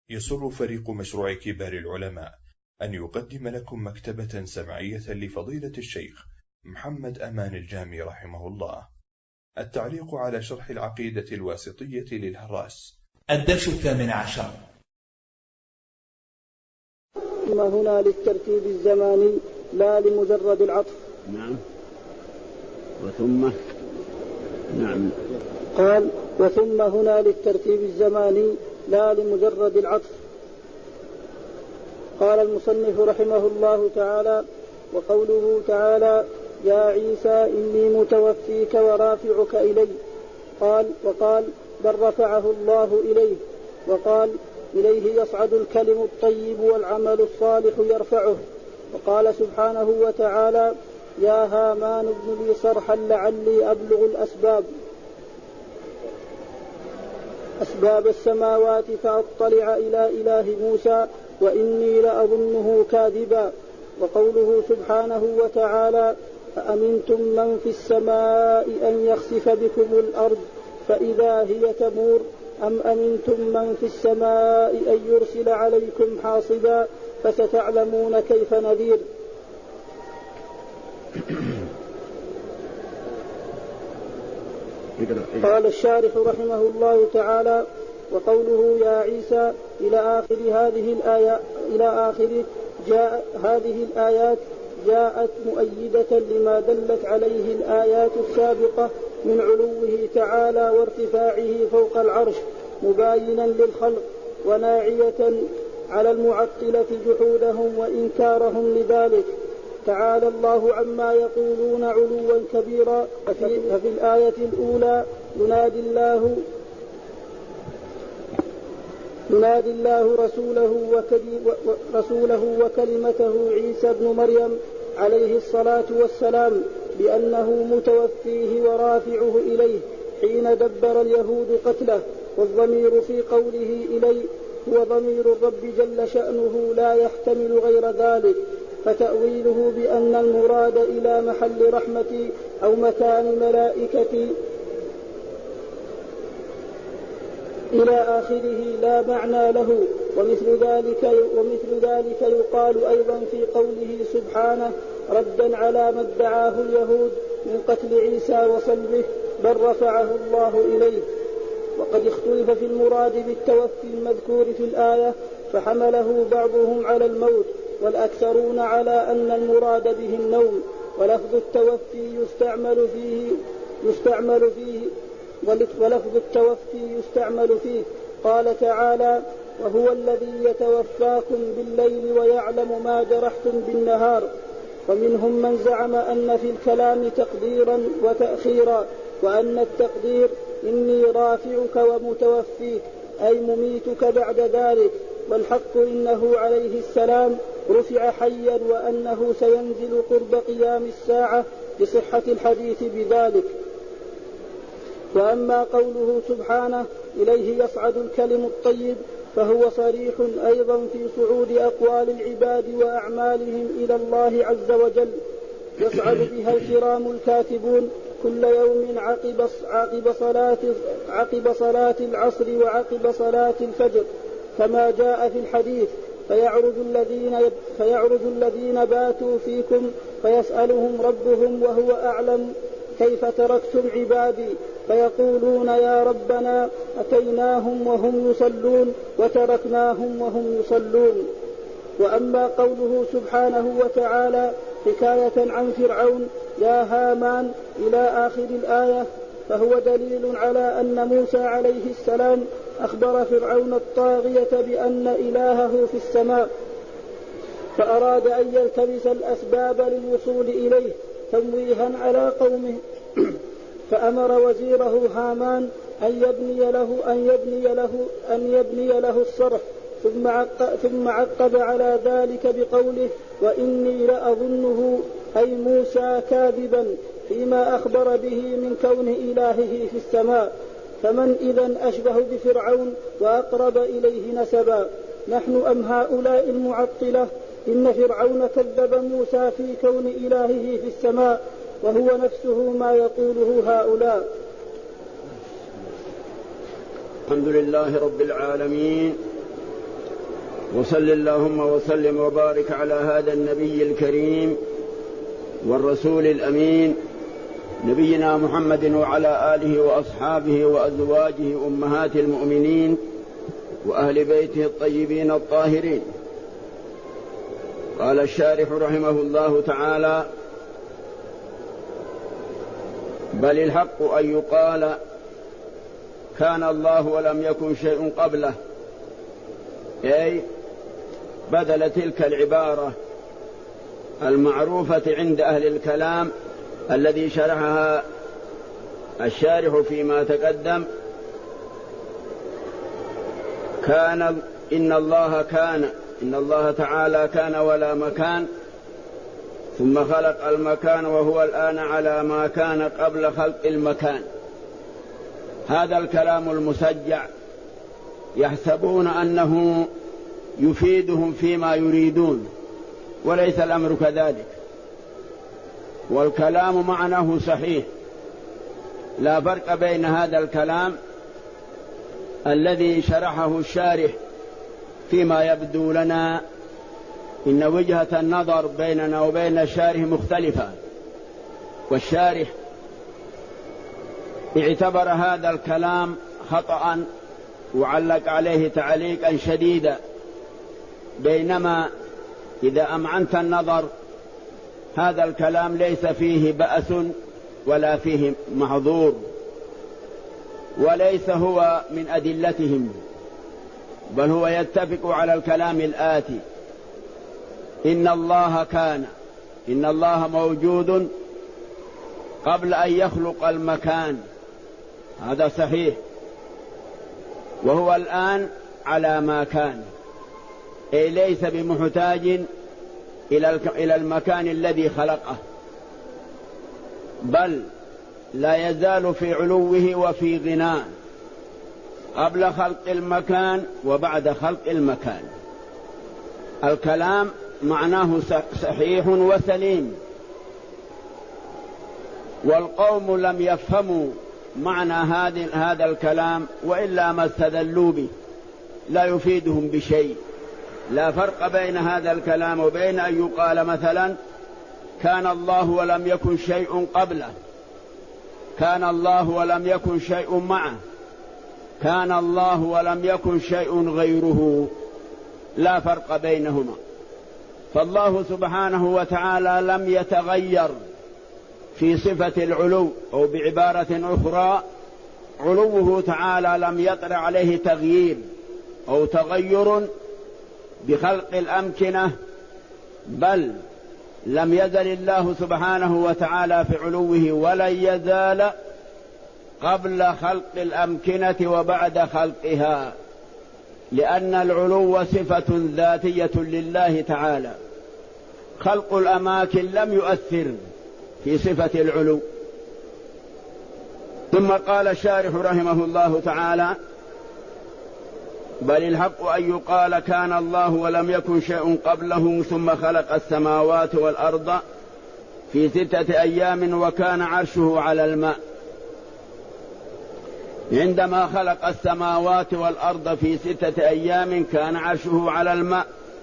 يسر فريق مشروع كبار العلماء أن يقدم لكم مكتبة سمعية لفضيلة الشيخ محمد أمان الجامي رحمه الله. التعليق على شرح العقيدة الواسطية للهراس. الدرس 18. ثم هنا للترتيب الزماني لا لمجرد العطف. نعم. وثم نعم. قال وثم هنا للترتيب الزماني لا لمجرد العطف. قال المصنف رحمه الله تعالى: وقوله تعالى: يا عيسى إني متوفيك ورافعك إلي، وقال بل رفعه الله إليه، وقال إليه يصعد الكلم الطيب والعمل الصالح يرفعه. وقال سبحانه وتعالى: يا هامان ابن لي صرحا لعلي أبلغ أسباب السماوات فأطلع إلى إله موسى وإني لأظنه كاذبا. وقوله سبحانه وتعالى: أأمنتم من في السماء أن يخسف بكم الأرض فإذا هي تمور أم أمنتم من في السماء أن يرسل عليكم حاصبا فستعلمون كيف نذير. قال الشارح رحمه الله تعالى: وقوله يا عيسى إلى آخر هذه الآيات جاءت مؤيدة لما دلت عليه الآيات السابقة من علوه تعالى وارتفاعه فوق العرش، مباينا للخلق وناعية على المعطلة جحودهم وإنكارهم لذلك. تعالى الله عما يقولون علوا كبيرا. ففي الآية الأولى ينادي الله رسوله وكلمته عيسى بن مريم عليه الصلاة والسلام بأنه متوفيه ورافعه إليه حين دبر اليهود قتله، والضمير في قوله إليه هو ضمير الرب جل شأنه لا يحتمل غير ذلك، فتأويله بأن المراد إلى محل رحمة أو مكان ملائكة إلى آخره لا معنى له. ومثل ذلك يقال أيضا في قوله سبحانه ردا على ما ادعاه اليهود من قتل عيسى وصلبه بل رفعه الله إليه. وقد اختلف في المراد بالتوفي المذكور في الآية، فحمله بعضهم على الموت والأكثرون على أن المراد به النوم، ولفظ التوفي يستعمل فيه. قال تعالى: وهو الذي يتوفاكم بالليل ويعلم ما جرحتم بالنهار. ومنهم من زعم أن في الكلام تقديرا وتأخيرا، وأن التقدير إني رافعك ومتوفيك أي مميتك بعد ذلك، والحق إنه عليه السلام رفع حيا وأنه سينزل قرب قيام الساعة بصحة الحديث بذلك. وأما قوله سبحانه إليه يصعد الكلم الطيب فهو صريح أيضا في صعود أقوال العباد وأعمالهم إلى الله عز وجل، يصعد بها الكرام الكاتبون كل يوم عقب صلاة العصر وعقب صلاة الفجر، كما جاء في الحديث: فيعرج الذين باتوا فيكم فيسألهم ربهم وهو أعلم كيف تركتم عبادي، فيقولون يا ربنا أتيناهم وهم يصلون وتركناهم وهم يصلون. وأما قوله سبحانه وتعالى حكاية عن فرعون يا هامان إلى آخر الآية، فهو دليل على أن موسى عليه السلام أخبر فرعون الطاغية بأن إلهه في السماء، فأراد أن يلتمس الأسباب للوصول إليه تمويها على قومه، فأمر وزيره هامان أن يبني له الصرح، ثم عقب على ذلك بقوله: وإني لأظنه أي موسى كاذبا فيما أخبر به من كون إلهه في السماء. فمن إذن أشبه بفرعون وأقرب إليه نسبا، نحن أم هؤلاء المعطلة؟ إن فرعون كذب موسى في كون إلهه في السماء، وهو نفسه ما يقوله هؤلاء. الحمد لله رب العالمين، وصل اللهم وسلم وبارك على هذا النبي الكريم والرسول الأمين نبينا محمد وعلى آله وأصحابه وأزواجه أمهات المؤمنين وأهل بيته الطيبين الطاهرين. قال الشارح رحمه الله تعالى: بل الحق أن يقال كان الله ولم يكن شيء قبله، أي بدل تلك العبارة المعروفة عند أهل الكلام الذي شرحها الشارح فيما تقدم: إن الله تعالى كان ولا مكان، ثم خلق المكان وهو الآن على ما كان قبل خلق المكان. هذا الكلام المسجع يحسبون أنه يفيدهم فيما يريدون، وليس الأمر كذلك، والكلام معناه صحيح. لا فرق بين هذا الكلام الذي شرحه الشارح فيما يبدو لنا إن وجهة النظر بيننا وبين الشارح مختلفة، والشارح اعتبر هذا الكلام خطأ وعلق عليه تعليقا شديدا، بينما إذا أمعنت النظر هذا الكلام ليس فيه بأس ولا فيه محظور، وليس هو من أدلتهم، بل هو يتفق على الكلام الآتي: إن الله كان، إن الله موجود قبل أن يخلق المكان، هذا صحيح، وهو الآن على ما كان، أي ليس بمحتاج إلى المكان الذي خلقه، بل لا يزال في علوه وفي غناه قبل خلق المكان وبعد خلق المكان. الكلام معناه صحيح وسليم، والقوم لم يفهموا معنى هذا الكلام، وإلا ما استدلوا به لا يفيدهم بشيء. لا فرق بين هذا الكلام وبين أن يقال مثلا كان الله ولم يكن شيء قبله، كان الله ولم يكن شيء معه، كان الله ولم يكن شيء غيره، لا فرق بينهما. فالله سبحانه وتعالى لم يتغير في صفة العلو، أو بعبارة أخرى علوه تعالى لم يطرأ عليه تغيير أو تغير بخلق الأمكنة، بل لم يزل الله سبحانه وتعالى في علوه ولن يزال قبل خلق الأمكنة وبعد خلقها، لأن العلو صفة ذاتية لله تعالى. خلق الأماكن لم يؤثر في صفة العلو. ثم قال الشارح رحمه الله تعالى: بل الحق أن يقال كان الله ولم يكن شيء قبله، ثم خلق السماوات والأرض في 6 أيام وكان عرشه على الماء. عندما خلق السماوات والأرض في 6 أيام كان عرشه على الماء،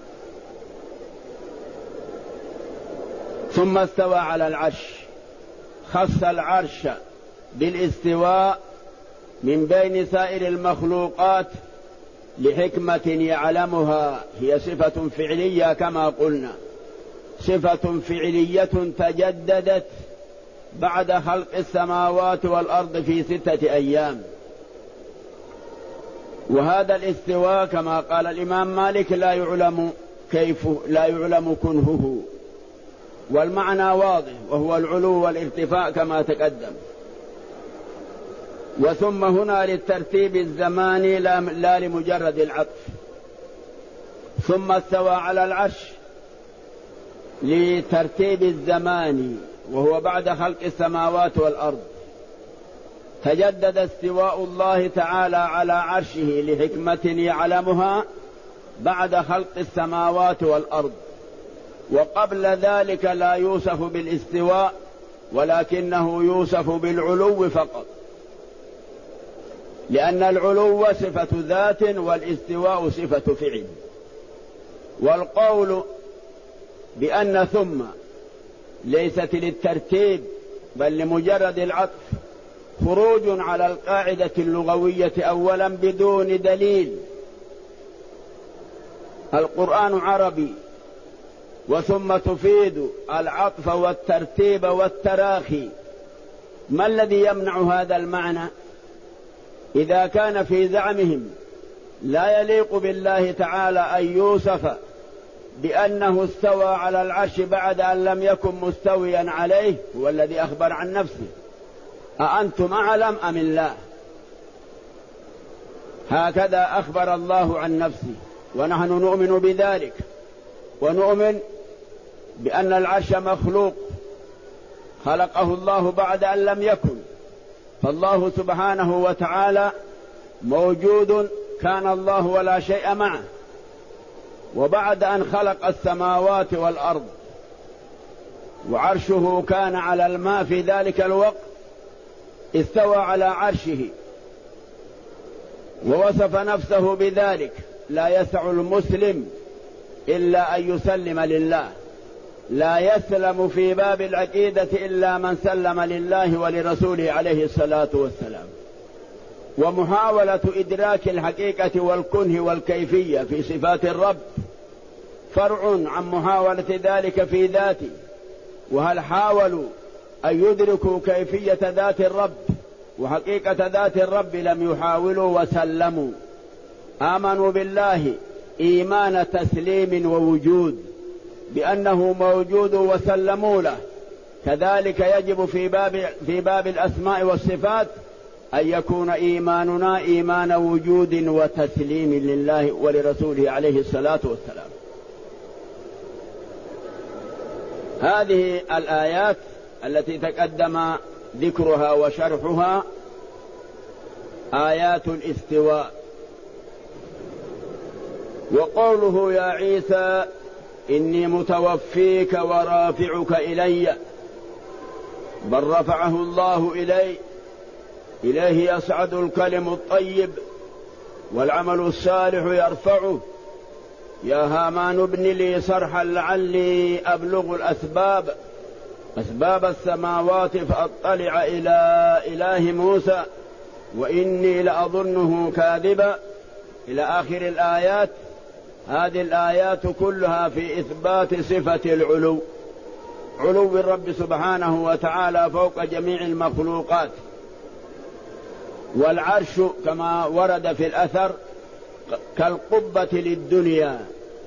ثم استوى على العرش. خص العرش بالاستواء من بين سائر المخلوقات لحكمة يعلمها، هي صفة فعلية كما قلنا، صفة فعلية تجددت بعد خلق السماوات والأرض في 6 أيام. وهذا الاستواء كما قال الإمام مالك لا يعلم كيف، لا يعلم كنهه، والمعنى واضح، وهو العلو والارتفاع كما تقدم. وثم هنا للترتيب الزماني لا لمجرد العطف. ثم استوى على العرش لترتيب الزماني، وهو بعد خلق السماوات والأرض. تجدد استواء الله تعالى على عرشه لحكمة يعلمها بعد خلق السماوات والأرض، وقبل ذلك لا يوصف بالاستواء، ولكنه يوصف بالعلو فقط، لأن العلو صفة ذات والاستواء صفة فعل. والقول بأن ثم ليست للترتيب بل لمجرد العطف خروج على القاعدة اللغوية أولا بدون دليل. القرآن عربي، وثم تفيد العطف والترتيب والتراخي. ما الذي يمنع هذا المعنى؟ إذا كان في زعمهم لا يليق بالله تعالى أن يوصف بأنه استوى على العرش بعد أن لم يكن مستويا عليه، هو الذي أخبر عن نفسه، أأنتم أعلم أم الله؟ هكذا أخبر الله عن نفسه، ونحن نؤمن بذلك، ونؤمن بأن العرش مخلوق خلقه الله بعد أن لم يكن. فالله سبحانه وتعالى موجود، كان الله ولا شيء معه، وبعد أن خلق السماوات والأرض وعرشه كان على الماء في ذلك الوقت استوى على عرشه ووصف نفسه بذلك. لا يسع المسلم إلا أن يسلم لله، لا يسلم في باب العقيدة إلا من سلم لله ولرسوله عليه الصلاة والسلام. ومحاولة إدراك الحقيقة والكنه والكيفية في صفات الرب فرع عن محاولة ذلك في ذاته. وهل حاولوا أن يدركوا كيفية ذات الرب وحقيقة ذات الرب؟ لم يحاولوا وسلموا، آمنوا بالله إيمان تسليم ووجود بأنه موجود وسلموا له. كذلك يجب في باب الأسماء والصفات أن يكون إيماننا إيمان وجود وتسليم لله ولرسوله عليه الصلاة والسلام. هذه الآيات التي تقدم ذكرها وشرحها آيات الاستواء. وقوله يا عيسى إني متوفيك ورافعك إلي، بل رفعه الله إليه يصعد الكلم الطيب والعمل الصالح يرفعه. يا هامان ابن لي صرحا لعلي أبلغ أسباب السماوات فأطلع إلى إله موسى وإني لأظنه كاذبا، إلى آخر الآيات. هذه الآيات كلها في إثبات صفة العلو، علو الرب سبحانه وتعالى فوق جميع المخلوقات. والعرش كما ورد في الأثر كالقبة للدنيا،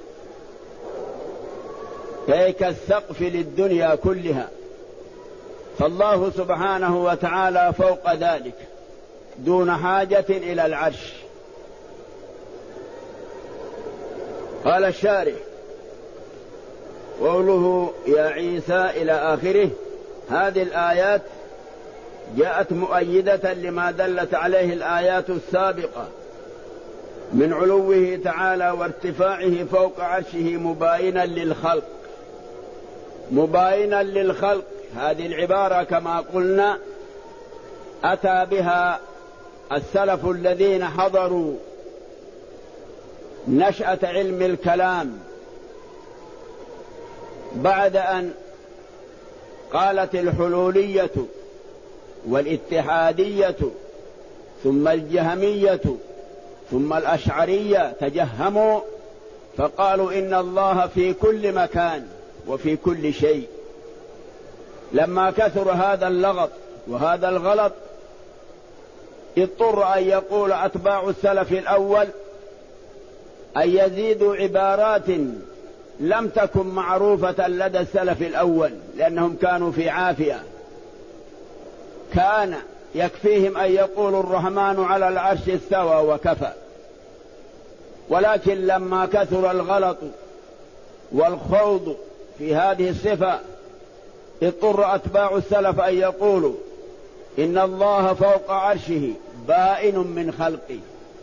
أي كالسقف للدنيا كلها. فالله سبحانه وتعالى فوق ذلك دون حاجة إلى العرش. قال الشارح قوله يا عيسى إلى آخره، هذه الآيات جاءت مؤيدة لما دلت عليه الآيات السابقة من علوه تعالى وارتفاعه فوق عرشه مباينا للخلق. هذه العبارة كما قلنا أتى بها السلف الذين حضروا نشأة علم الكلام بعد أن قالت الحلولية والاتحادية ثم الجهمية ثم الأشعرية تجهموا فقالوا إن الله في كل مكان وفي كل شيء. لما كثر هذا اللغط وهذا الغلط اضطر أن يقول أتباع السلف الأول أن يزيدوا عبارات لم تكن معروفة لدى السلف الأول، لأنهم كانوا في عافية. كان يكفيهم أن يقولوا الرحمن على العرش استوى وكفى. ولكن لما كثر الغلط والخوض في هذه الصفة اضطر أتباع السلف أن يقولوا إن الله فوق عرشه بائن من خلقه،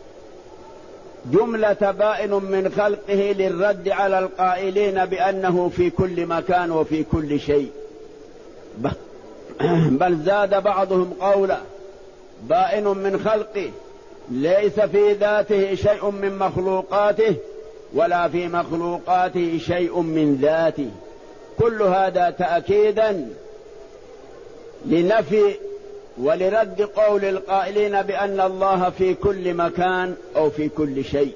جملة بائن من خلقه للرد على القائلين بأنه في كل مكان وفي كل شيء. بل زاد بعضهم قولا بائن من خلقه ليس في ذاته شيء من مخلوقاته ولا في مخلوقاته شيء من ذاته. كل هذا تأكيدا لنفي ولرد قول القائلين بأن الله في كل مكان أو في كل شيء.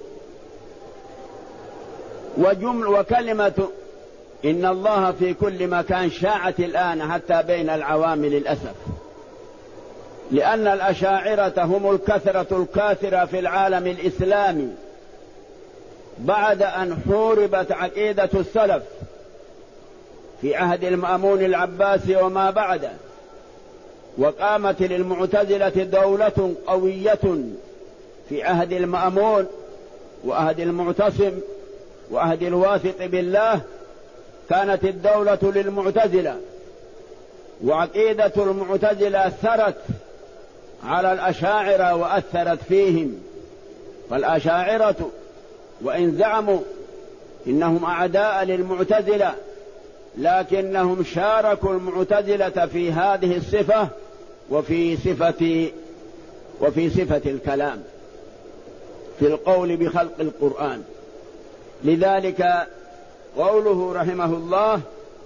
وكلمة إن الله في كل مكان شاعت الآن حتى بين العوام للأسف، لأن الأشاعرة هم الكثرة الكاثرة في العالم الإسلامي بعد أن حوربت عقيدة السلف في عهد المأمون العباسي وما بعده، وقامت للمعتزلة دولة قوية في عهد المأمون وعهد المعتصم وعهد الواثق بالله. كانت الدولة للمعتزلة، وعقيدة المعتزلة أثرت على الأشاعرة وأثرت فيهم. فالأشاعرة وإن زعموا إنهم أعداء للمعتزلة لكنهم شاركوا المعتزلة في هذه الصفة وفي صفة الكلام في القول بخلق القرآن. لذلك قوله رحمه الله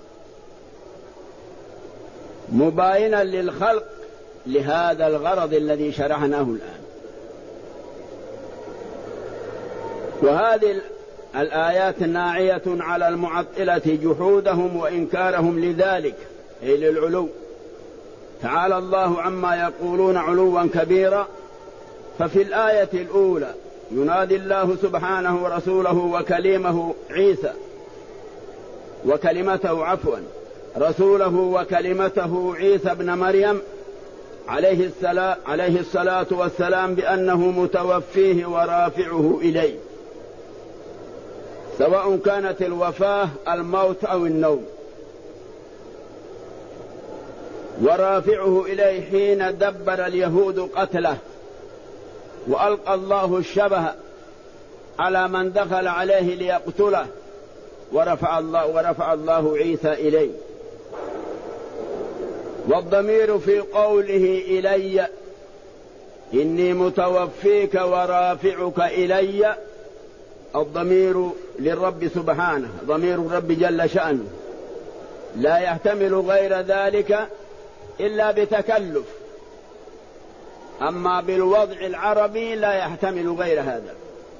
مباينا للخلق لهذا الغرض الذي شرحناه الآن. وهذه الآيات ناعية على المعطلة جحودهم وإنكارهم لذلك أي للعلو. تعالى الله عما يقولون علوا كبيرا. ففي الآية الأولى ينادي الله سبحانه ورسوله رسوله وكلمته عيسى بن مريم عليه الصلاة والسلام بأنه متوفيه ورافعه إليه، سواء كانت الوفاة الموت أو النوم. ورافعه إليه حين دبر اليهود قتله وألقى الله الشبه على من دخل عليه ليقتله، ورفع الله عيسى إليه. والضمير في قوله إلي إني متوفيك ورافعك إلي، الضمير للرب سبحانه، ضمير الرب جل شأنه، لا يحتمل غير ذلك إلا بتكلف. أما بالوضع العربي لا يحتمل غير هذا.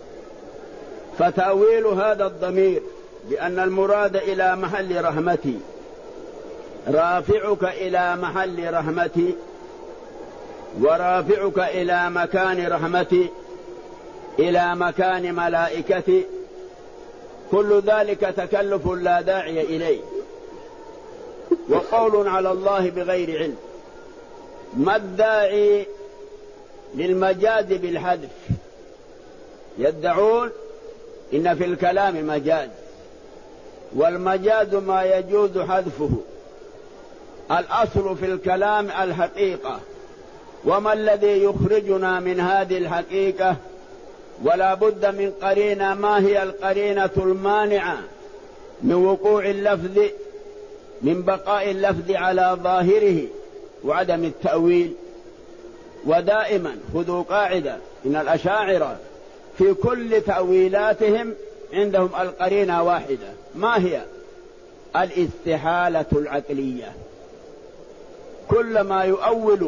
فتأويل هذا الضمير بأن المراد إلى محل رحمتي، رافعك إلى محل رحمتي، ورافعك إلى مكان رحمتي، إلى مكان ملائكتي، كل ذلك تكلف لا داعي إليه، وقول على الله بغير علم. ما الداعي للمجاز بالحذف؟ يدعون إن في الكلام مجاز، والمجاز ما يجوز حذفه. الأصل في الكلام الحقيقة، وما الذي يخرجنا من هذه الحقيقة؟ ولا بد من قرينة. ما هي القرينة المانعة من وقوع اللفظ، من بقاء اللفظ على ظاهره وعدم التأويل؟ ودائما خذوا قاعدة إن الأشاعرة في كل تأويلاتهم عندهم القرينة واحدة. ما هي؟ الاستحالة العقلية. كلما يؤول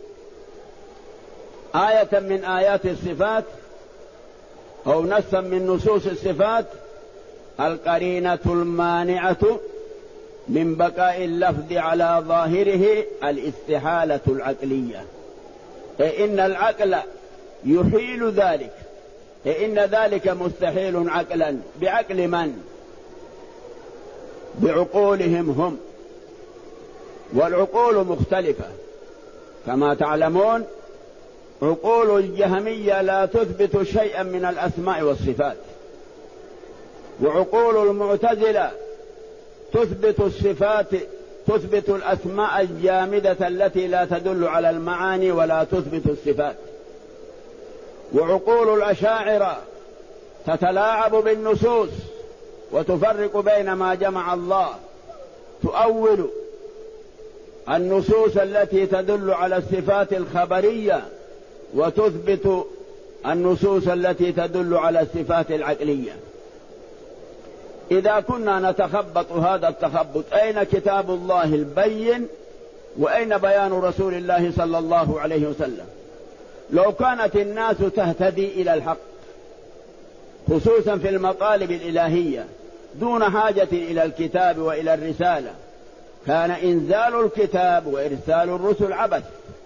آية من آيات الصفات أو نصا من نصوص الصفات، القرينة المانعة من بقاء اللفظ على ظاهره الاستحالة العقلية، إن العقل يحيل ذلك، إن ذلك مستحيل عقلا. بعقل من؟ بعقولهم هم. والعقول مختلفة كما تعلمون. عقول الجهمية لا تثبت شيئا من الأسماء والصفات، وعقول المعتزلة تثبت الصفات، تثبت الأسماء الجامدة التي لا تدل على المعاني ولا تثبت الصفات. وعقول الأشاعرة تتلاعب بالنصوص وتفرق بين ما جمع الله، تؤول النصوص التي تدل على الصفات الخبرية وتثبت النصوص التي تدل على الصفات العقلية. إذا كنا نتخبط هذا التخبط أين كتاب الله البين وأين بيان رسول الله صلى الله عليه وسلم؟ لو كانت الناس تهتدي إلى الحق خصوصا في المطالب الإلهية دون حاجة إلى الكتاب وإلى الرسالة كان إنزال الكتاب وإرسال الرسل عبث.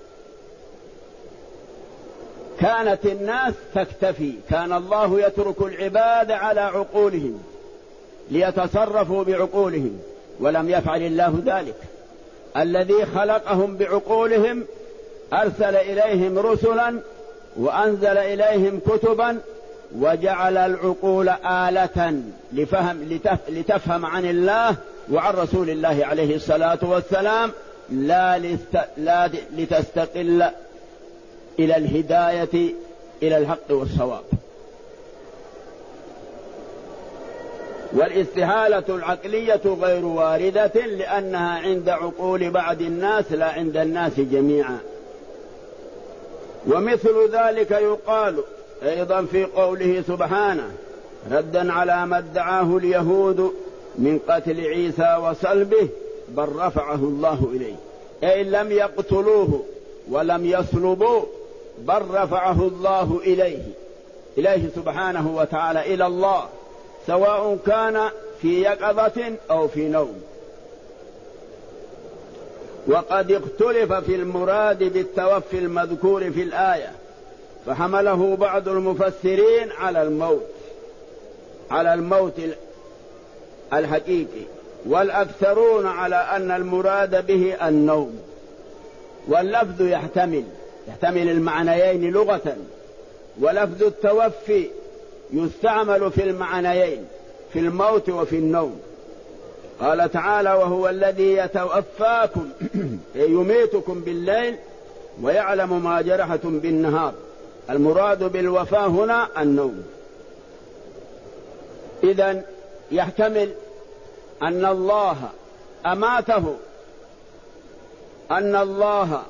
كانت الناس تكتفي، كان الله يترك العباد على عقولهم ليتصرفوا بعقولهم، ولم يفعل الله ذلك. الذي خلقهم بعقولهم أرسل إليهم رسلا وأنزل إليهم كتبا وجعل العقول آلة لتفهم عن الله وعن رسول الله عليه الصلاة والسلام، لا لتستقل إلى الهداية إلى الحق والصواب. والاستحالة العقلية غير واردة لأنها عند عقول بعض الناس لا عند الناس جميعا. ومثل ذلك يقال أيضا في قوله سبحانه ردا على ما ادعاه اليهود من قتل عيسى وصلبه بل رفعه الله إليه، أي لم يقتلوه ولم يصلبوه بل رفعه الله إليه سبحانه وتعالى، إلى الله، سواء كان في يقظة أو في نوم. وقد اختلف في المراد بالتوفي المذكور في الآية، فحمله بعض المفسرين على الموت الحقيقي، والأكثرون على أن المراد به النوم. واللفظ يحتمل المعنيين لغة، ولفظ التوفي يستعمل في المعنيين في الموت وفي النوم. قال تعالى وهو الذي يتوفاكم يميتكم بالليل ويعلم ما جرحتم بالنهار. المراد بالوفاة هنا النوم. إذن يحتمل أن الله أماته، أن الله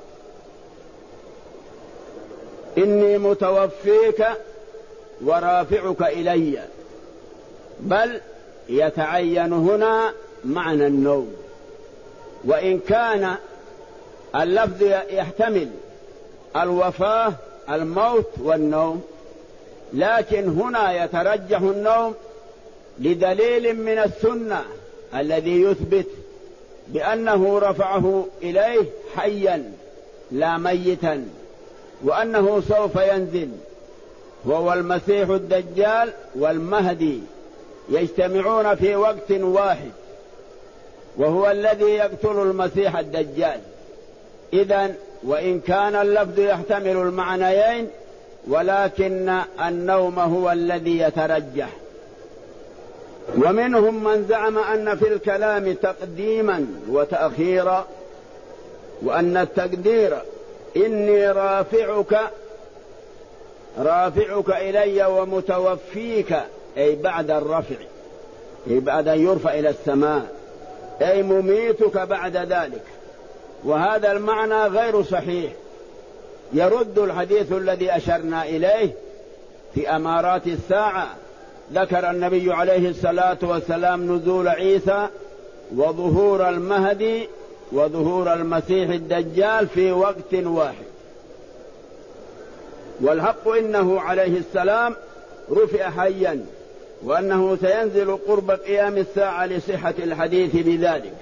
إني متوفيك ورافعك إلي، بل يتعين هنا معنى النوم. وإن كان اللفظ يحتمل الوفاة الموت والنوم، لكن هنا يترجح النوم لدليل من السنة الذي يثبت بأنه رفعه إليه حيا لا ميتا، وأنه سوف ينزل وهو المسيح الدجال والمهدي يجتمعون في وقت واحد، وهو الذي يقتل المسيح الدجال. إذن وإن كان اللفظ يحتمل المعنيين، ولكن النوم هو الذي يترجح. ومنهم من زعم أن في الكلام تقديما وتأخيرا، وأن التقدير إني رافعك إلي ومتوفيك أي بعد الرفع، أي بعد أن يرفع إلى السماء، أي مميتك بعد ذلك. وهذا المعنى غير صحيح، يرد الحديث الذي أشرنا إليه في أمارات الساعة. ذكر النبي عليه الصلاة والسلام نزول عيسى وظهور المهدي وظهور المسيح الدجال في وقت واحد. والحق إنه عليه السلام رفع حيا، وأنه سينزل قرب قيام الساعة لصحة الحديث بذلك.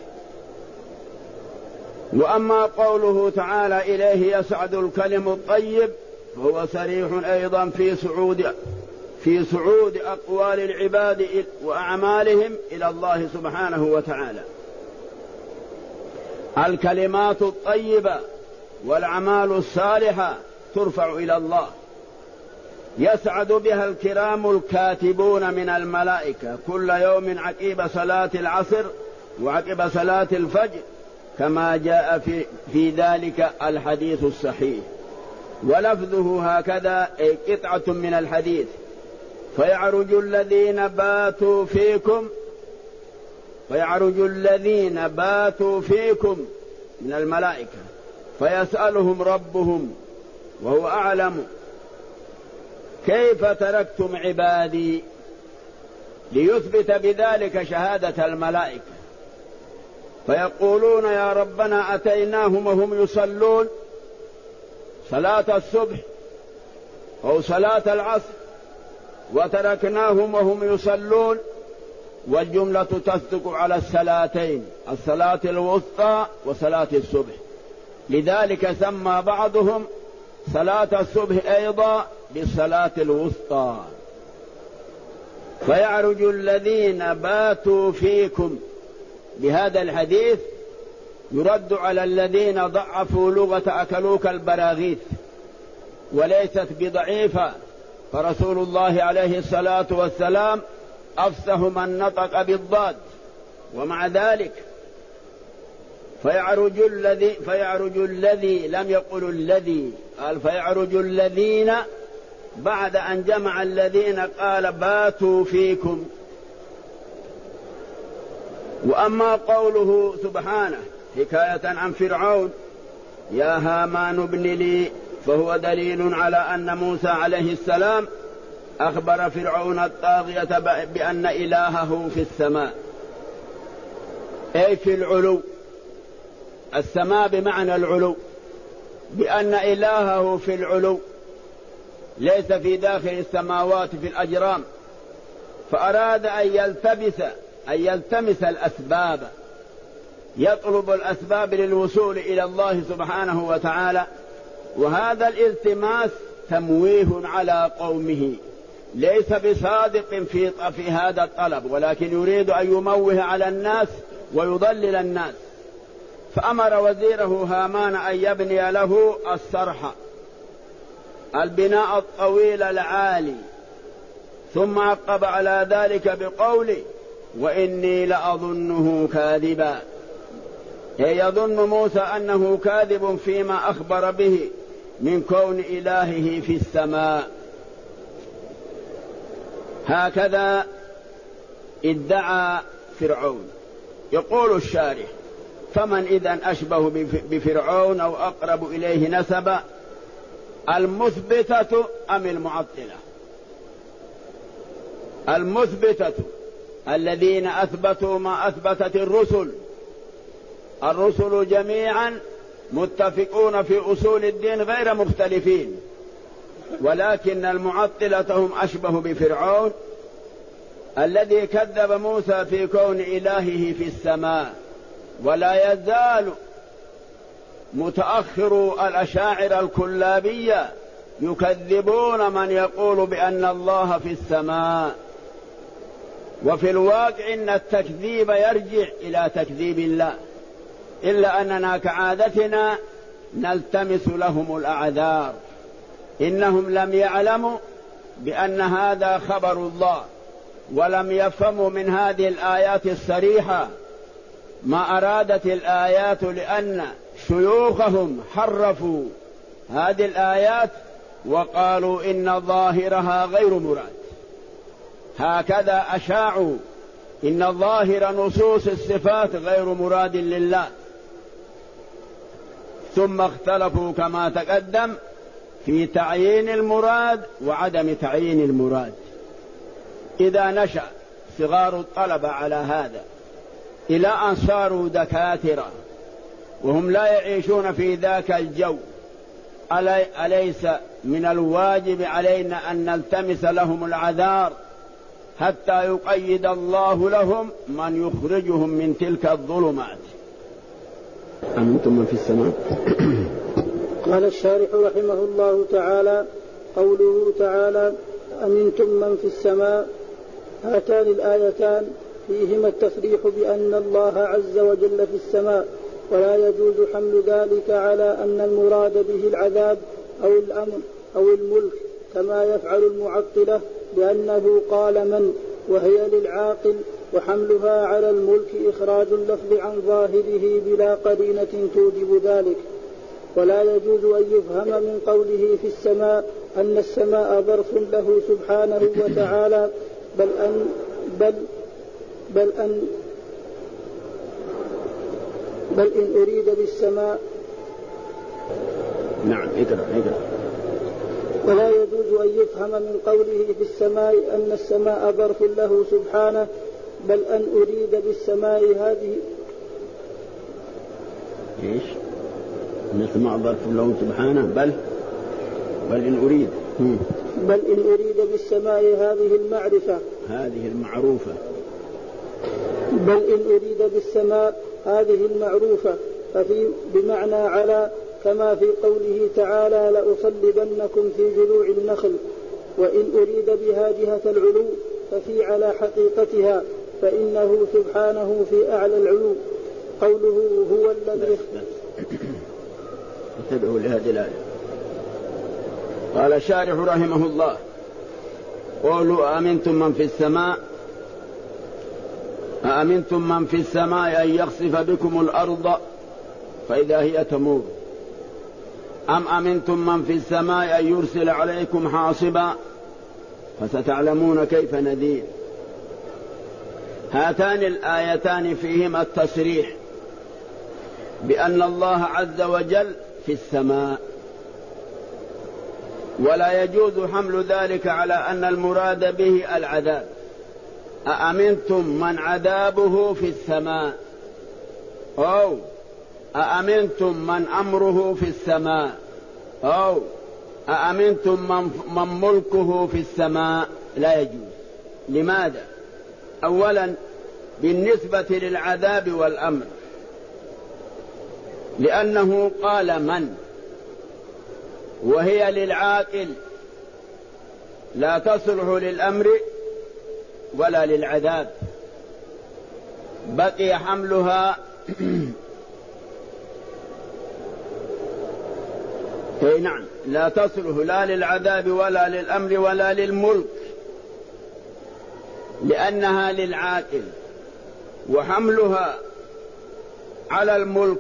وأما قوله تعالى إليه يصعد الكلم الطيب فهو صريح أيضا في صعود أقوال العباد وأعمالهم إلى الله سبحانه وتعالى. الكلمات الطيبة والأعمال الصالحة ترفع إلى الله، يسعد بها الكرام الكاتبون من الملائكة كل يوم عقب صلاة العصر وعقب صلاة الفجر، كما جاء في ذلك الحديث الصحيح. ولفظه هكذا أي قطعة من الحديث: فيعرج الذين باتوا فيكم من الملائكة فيسألهم ربهم وهو أعلم كيف تركتم عبادي. ليثبت بذلك شهادة الملائكة، فيقولون يا ربنا أتيناهم وهم يصلون صلاة الصبح أو صلاة العصر وتركناهم وهم يصلون، والجملة تصدق على الصلاتين، الصلاة الوسطى وصلاة الصبح. لذلك سمى بعضهم صلاة الصبح أيضا بالصلاة الوسطى. فيعرج الذين باتوا فيكم، بهذا الحديث يرد على الذين ضعفوا لغة أكلوك البراغيث، وليست بضعيفة، فرسول الله عليه الصلاة والسلام أفصح من نطق بالضاد. ومع ذلك فيعرج الذي لم يقل الذي، قال فيعرج الذين بعد أن جمع الذين قال باتوا فيكم. وأما قوله سبحانه حكاية عن فرعون يا هامان ابن لي، فهو دليل على أن موسى عليه السلام أخبر فرعون الطاغية بأن إلهه في السماء، أي في العلو، السماء بمعنى العلو، بأن إلهه في العلو ليس في داخل السماوات في الأجرام. فأراد أن يلتمس الأسباب، يطلب الأسباب للوصول إلى الله سبحانه وتعالى. وهذا الالتماس تمويه على قومه، ليس بصادق في هذا الطلب، ولكن يريد أن يموه على الناس ويضلل الناس. فأمر وزيره هامان أن يبني له الصرح، البناء الطويل العالي، ثم عقب على ذلك بقوله وإني لأظنه كاذبا، يظن موسى أنه كاذب فيما أخبر به من كون إلهه في السماء. هكذا ادعى فرعون. يقول الشارح فمن إذن أشبه بفرعون أو أقرب إليه نسبا، المثبتة أم المعطلة؟ المثبتة الذين أثبتوا ما أثبتت الرسل جميعا متفقون في أصول الدين غير مختلفين، ولكن المعطلة هم أشبه بفرعون الذي كذب موسى في كون إلهه في السماء. ولا يزال متأخر الأشاعرة الكلابية يكذبون من يقول بأن الله في السماء. وفي الواقع إن التكذيب يرجع إلى تكذيب الله، إلا أننا كعادتنا نلتمس لهم الأعذار. إنهم لم يعلموا بأن هذا خبر الله، ولم يفهموا من هذه الآيات الصريحة ما أرادت الآيات، لأن شيوخهم حرفوا هذه الآيات وقالوا إن ظاهرها غير مراد. هكذا أشاعوا إن ظاهر نصوص الصفات غير مراد لله. ثم اختلفوا كما تقدم في تعيين المراد وعدم تعيين المراد. إذا نشأ صغار الطلبة على هذا إلى أن صاروا دكاترة وهم لا يعيشون في ذاك الجو، أليس من الواجب علينا أن نلتمس لهم العذار حتى يقيد الله لهم من يخرجهم من تلك الظلمات؟ أمنتم من في السماء. قال الشارح رحمه الله تعالى: قوله تعالى أمنتم من في السماء، هاتان الآيتان فيهما التصريح بأن الله عز وجل في السماء، ولا يجوز حمل ذلك على أن المراد به العذاب أو الأمر أو الملك كما يفعل المعطلة، لأنه قال من وهي للعاقل، وحملها على الملك إخراج اللفظ عن ظاهره بلا قرينة توجب ذلك. ولا يجوز أن يفهم من قوله في السماء أن السماء ظرف له سبحانه وتعالى، بل إن أريد بالسماء. نعم، اقرأ. ولا يجوز أن يفهم من قوله في السماء أن السماء ظرف له سبحانه، بل أن أريد بالسماء هذه إيش؟ أن السماء ظرف له سبحانه بل إن أريد بالسماء هذه المعرفة بل إن أريد بالسماء هذه المعروفة ففي بمعنى على، كما في قوله تعالى لأصلبنكم في جذوع النخل. وإن أريد بها جهة العلو ففي على حقيقتها، فإنه سبحانه في أعلى العلو. قوله هو الذي انتبهوا لهذه الآية. قال الشارح رحمه الله: قولوا أأمنتم من في السماء أن يخسف بكم الأرض فإذا هي تمور، أم أمنتم من في السماء أن يرسل عليكم حاصبا فستعلمون كيف نذير. هاتان الآيتان فيهما التصريح بأن الله عز وجل في السماء، ولا يجوز حمل ذلك على أن المراد به العذاب. أأمنتم من عذابه في السماء، أو أأمنتم من أمره في السماء، أو أأمنتم من ملكه في السماء، لا يجوز. لماذا؟ أولا بالنسبة للعذاب والأمر، لأنه قال من، وهي للعاقل لا تصلح للأمر ولا للعذاب، بقي حملها نعم، لا تصلح لا للعذاب ولا للأمر ولا للملك، لأنها للعاقل. وحملها على الملك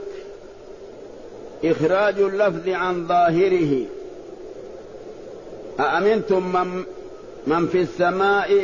إخراج اللفظ عن ظاهره. أأمنتم من في السماء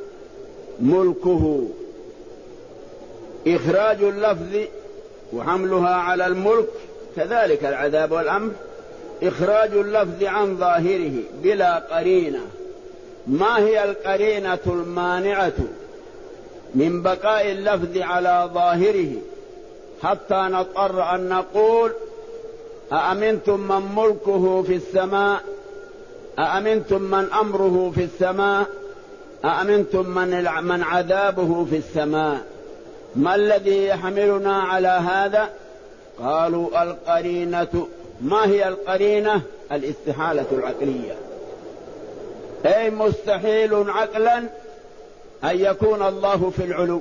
ملكه، إخراج اللفظ وحملها على الملك، كذلك العذاب والأمر إخراج اللفظ عن ظاهره بلا قرينة. ما هي القرينة المانعة من بقاء اللفظ على ظاهره حتى نضطر أن نقول أأمنتم من ملكه في السماء، أأمنتم من أمره في السماء، أأمنتم من عذابه في السماء؟ ما الذي يحملنا على هذا؟ قالوا القرينة. ما هي القرينة؟ الاستحالة العقلية، أي مستحيل عقلا أن يكون الله في العلو،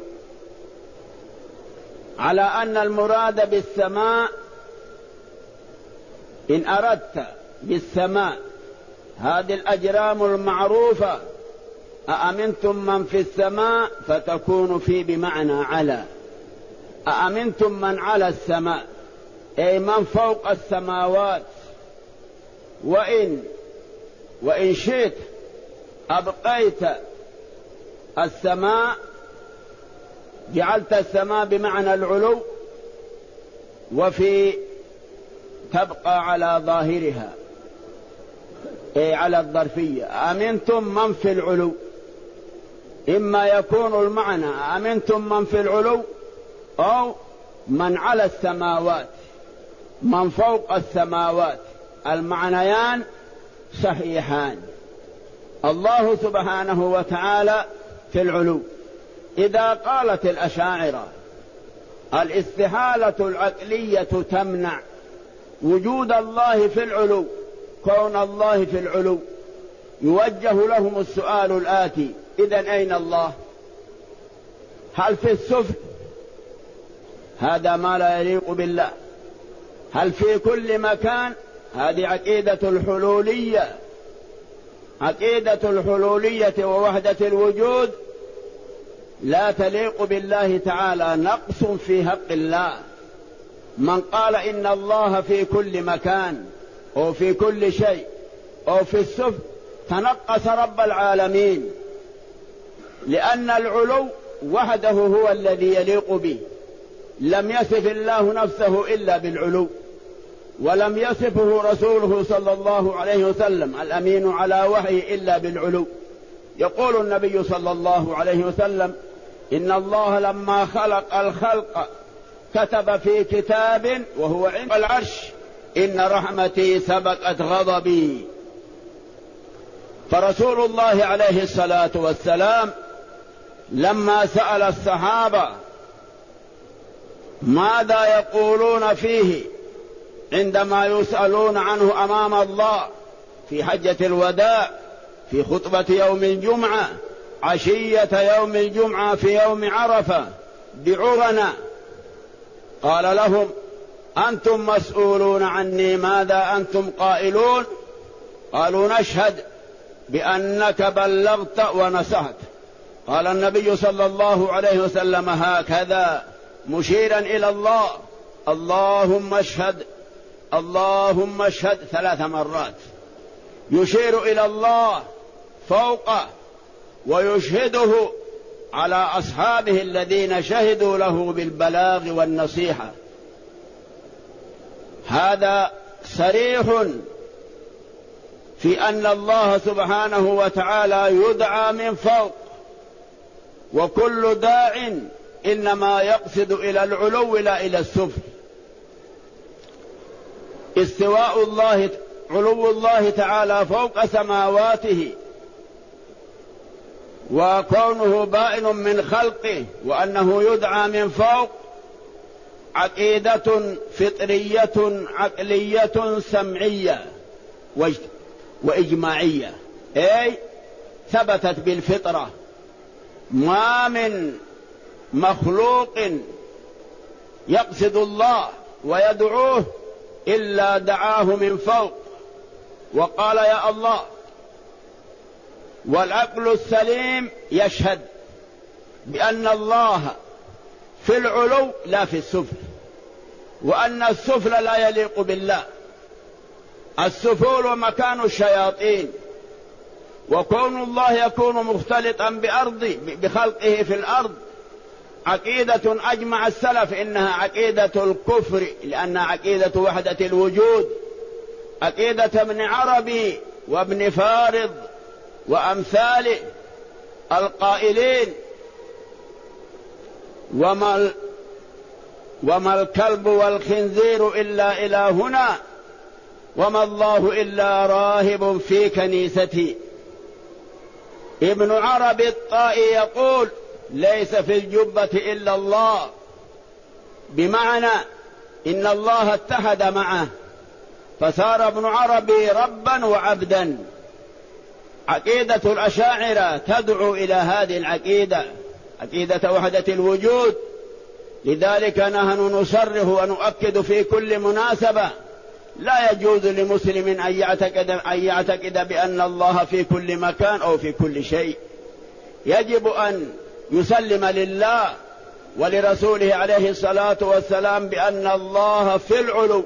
على أن المراد بالسماء، إن أردت بالسماء هذه الأجرام المعروفة أأمنتم من في السماء فتكون في بمعنى على. أأمنتم من على السماء أي من فوق السماوات. وإن شئت أبقيت السماء، جعلت السماء بمعنى العلو، وفي تبقى على ظاهرها أي على الظرفية. أمنتم من في العلو، إما يكون المعنى أمنتم من في العلو أو من على السماوات، من فوق السماوات، المعنيان صحيحان. الله سبحانه وتعالى في العلو. إذا قالت الأشاعرة الاستحالة العقلية تمنع وجود الله في العلو، كون الله في العلو، يوجه لهم السؤال الآتي: إذن أين الله؟ هل في السفل؟ هذا ما لا يليق بالله. هل في كل مكان؟ هذه عقيدة الحلولية. عقيدة الحلولية ووحدة الوجود لا تليق بالله تعالى، نقص في حق الله. من قال إن الله في كل مكان أو في كل شيء أو في السفل تنقص رب العالمين، لأن العلو وحده هو الذي يليق به. لم يصف الله نفسه إلا بالعلو، ولم يصفه رسوله صلى الله عليه وسلم الأمين على وحي إلا بالعلو. يقول النبي صلى الله عليه وسلم: إن الله لما خلق الخلق كتب في كتاب وهو عند العرش: إن رحمتي سبقت غضبي. فرسول الله عليه الصلاة والسلام لما سأل الصحابة ماذا يقولون فيه عندما يسألون عنه أمام الله في حجة الوداع في خطبة يوم الجمعة عشية يوم الجمعة في يوم عرفة بعرنة، قال لهم: أنتم مسؤولون عني، ماذا أنتم قائلون؟ قالوا: نشهد بأنك بلغت ونصحت. قال النبي صلى الله عليه وسلم هكذا مشيرا إلى الله: اللهم اشهد، اللهم اشهد 3 مرات، يشير إلى الله فوقه ويشهده على أصحابه الذين شهدوا له بالبلاغ والنصيحة. هذا صريح في أن الله سبحانه وتعالى يدعى من فوق، وكل داع إنما يقصد إلى العلو لا إلى السفل. استواء الله، علو الله تعالى فوق سماواته، وكونه بائن من خلقه، وأنه يدعى من فوق، عقيدة فطرية عقلية سمعية وإجماعية، أي ثبتت بالفطرة. ما من مخلوق يقصد الله ويدعوه إلا دعاه من فوق وقال يا الله. والعقل السليم يشهد بأن الله في العلو لا في السفل، وأن السفل لا يليق بالله. السفول مكان الشياطين، وكون الله يكون مختلطا بخلقه في الأرض عقيدة أجمع السلف إنها عقيدة الكفر، لأنها عقيدة وحدة الوجود، عقيدة ابن عربي وابن فارض وأمثاله القائلين: وما الكلب والخنزير إلا إلهنا، وما الله إلا راهب في كنيستي. ابن عربي الطائي يقول: ليس في الجبة إلا الله، بمعنى إن الله اتحد معه فصار ابن عربي ربا وعبدا. عقيدة الأشاعرة تدعو إلى هذه العقيدة، عقيدة وحدة الوجود. لذلك نحن نصرح ونؤكد في كل مناسبة: لا يجوز لمسلم أن يعتقد بأن الله في كل مكان أو في كل شيء. يجب أن يسلم لله ولرسوله عليه الصلاة والسلام بأن الله في العلو،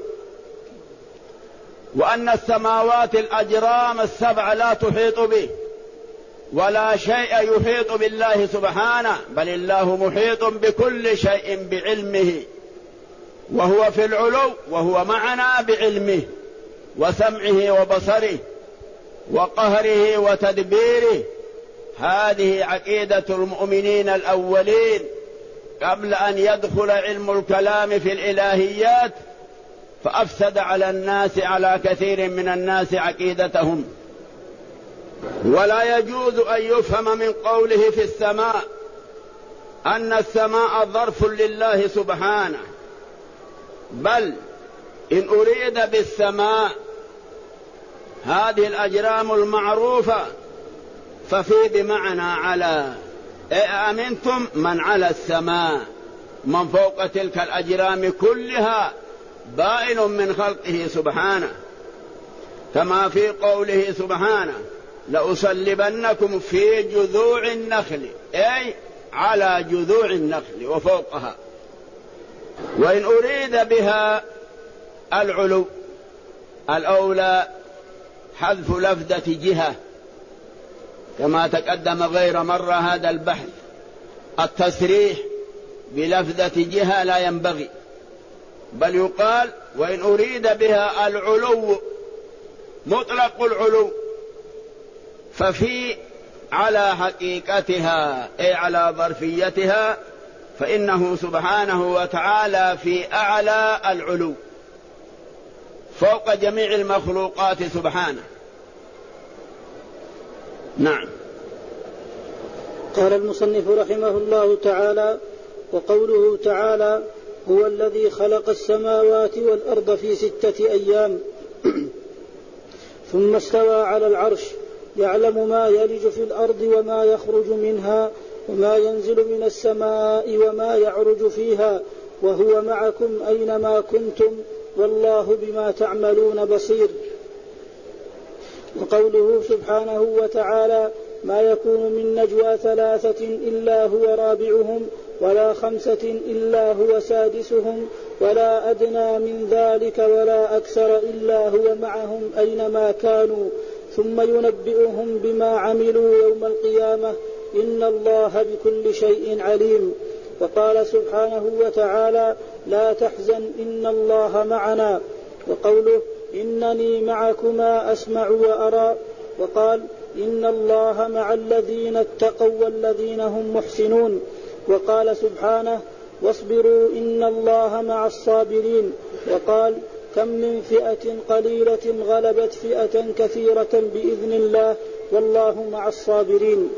وأن السماوات الأجرام السبع لا تحيط به، ولا شيء يحيط بالله سبحانه، بل الله محيط بكل شيء بعلمه، وهو في العلو، وهو معنا بعلمه وسمعه وبصره وقهره وتدبيره. هذه عقيدة المؤمنين الأولين قبل أن يدخل علم الكلام في الإلهيات، فأفسد على كثير من الناس عقيدتهم. ولا يجوز أن يفهم من قوله في السماء أن السماء ظرف لله سبحانه، بل إن أريد بالسماء هذه الأجرام المعروفة ففي بمعنى على. أأمنتم من على السماء، من فوق تلك الأجرام كلها بائن من خلقه سبحانه، كما في قوله سبحانه: لأصلبنكم في جذوع النخل، أي على جذوع النخل وفوقها. وإن أريد بها العلو الأولى حذف لفظة جهة، كما تقدم غير مرة هذا البحث. التصريح بلفظة جهة لا ينبغي، بل يقال وإن أريد بها العلو مطلق العلو ففي على حقيقتها أي على ظرفيتها، فإنه سبحانه وتعالى في أعلى العلو فوق جميع المخلوقات سبحانه. نعم. قال المصنف رحمه الله تعالى: وقوله تعالى: هو الذي خلق السماوات والأرض في 6 أيام ثم استوى على العرش يعلم ما يلج في الأرض وما يخرج منها وما ينزل من السماء وما يعرج فيها وهو معكم أينما كنتم والله بما تعملون بصير. وقوله سبحانه وتعالى: ما يكون من نجوى 3 إلا هو رابعهم ولا 5 إلا هو سادسهم ولا أدنى من ذلك ولا أكثر إلا هو معهم أينما كانوا ثم ينبئهم بما عملوا يوم القيامة إن الله بكل شيء عليم. وقال سبحانه وتعالى: لا تحزن إن الله معنا. وقوله: إنني معكما أسمع وأرى. وقال: إن الله مع الذين اتقوا والذين هم محسنون. وقال سبحانه: واصبروا إن الله مع الصابرين. وقال: كم من فئة قليلة غلبت فئة كثيرة بإذن الله والله مع الصابرين.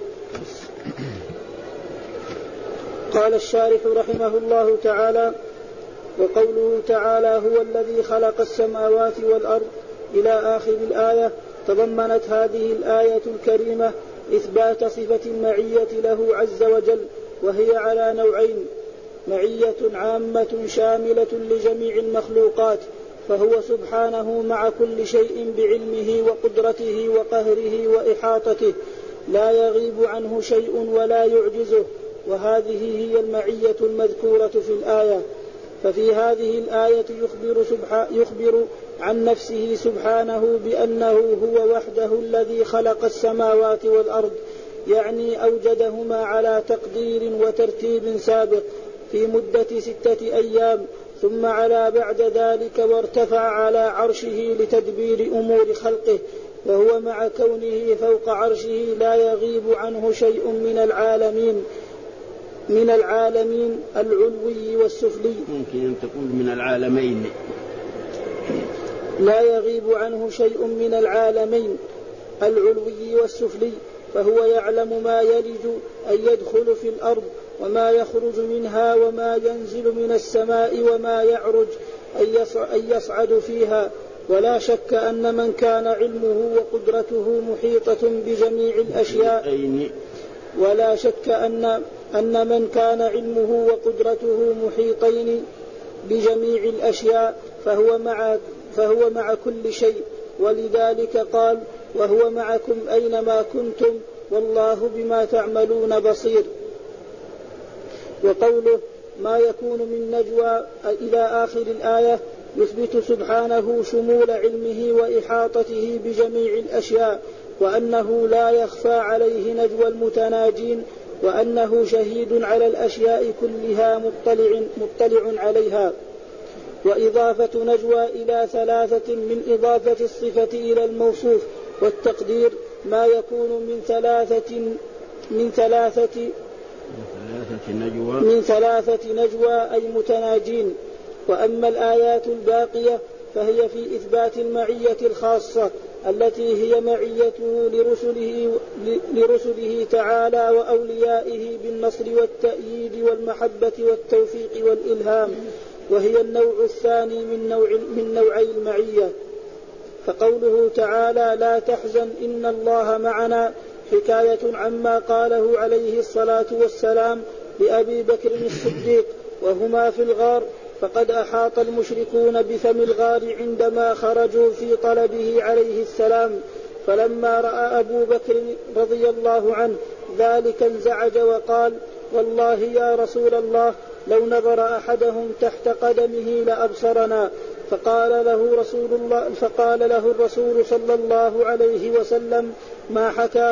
قال الشارح رحمه الله تعالى: وقوله تعالى: هو الذي خلق السماوات والأرض إلى آخر الآية، تضمنت هذه الآية الكريمة إثبات صفة المعية له عز وجل، وهي على نوعين: معية عامة شاملة لجميع المخلوقات، فهو سبحانه مع كل شيء بعلمه وقدرته وقهره وإحاطته لا يغيب عنه شيء ولا يعجزه، وهذه هي المعية المذكورة في الآية. ففي هذه الآية يخبر عن نفسه سبحانه بأنه هو وحده الذي خلق السماوات والأرض، يعني أوجدهما على تقدير وترتيب سابق في مدة 6 أيام، ثم على بعد ذلك وارتفع على عرشه لتدبير أمور خلقه، وهو مع كونه فوق عرشه لا يغيب عنه شيء من العالمين العلوي والسفلي. ممكن أن تقول من العالمين. لا يغيب عنه شيء من العالمين العلوي والسفلي، فهو يعلم ما يلج أي يدخل في الأرض وما يخرج منها وما ينزل من السماء وما يعرج أي يصعد فيها. ولا شك أن من كان علمه وقدرته محيطة بجميع الأشياء ولا شك أن من كان علمه وقدرته محيطين بجميع الأشياء فهو مع كل شيء، ولذلك قال: وهو معكم أينما كنتم والله بما تعملون بصير. وقوله: ما يكون من نجوى إلى آخر الآية يثبت سبحانه شمول علمه وإحاطته بجميع الأشياء، وأنه لا يخفى عليه نجوى المتناجين، وأنه شهيد على الأشياء كلها مطلع عليها. وإضافة نجوى إلى 3 من إضافة الصفة إلى الموصوف، والتقدير ما يكون من ثلاثة نجوى أي متناجين. وأما الآيات الباقية فهي في إثبات المعية الخاصة التي هي معيته لرسله تعالى وأوليائه بالنصر والتأييد والمحبة والتوفيق والإلهام، وهي النوع الثاني من نوعي المعية. فقوله تعالى: لا تحزن إن الله معنا، حكاية عما قاله عليه الصلاة والسلام لأبي بكر الصديق وهما في الغار، فقد أحاط المشركون بفم الغار عندما خرجوا في طلبه عليه السلام، فلما رأى أبو بكر رضي الله عنه ذلك انزعج وقال: والله يا رسول الله لو نظر أحدهم تحت قدمه لأبصرنا. فقال له الرسول صلى الله عليه وسلم: ما حكاه